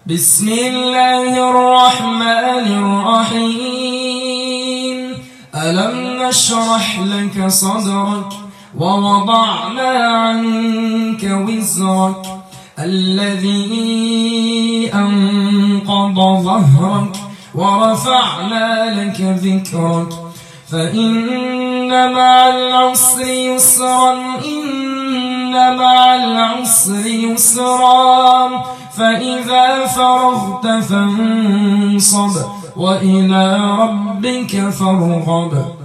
بسم الله الرحمن الرحيم ألم نشرح لك صدرك ووضعنا عنك وزرك الذي أنقض ظهرك ورفعنا لك ذكرك فإن مع العسر يسرا إن مع العسر يسرا فإذا فرغت فانصب وإلى ربك فارغب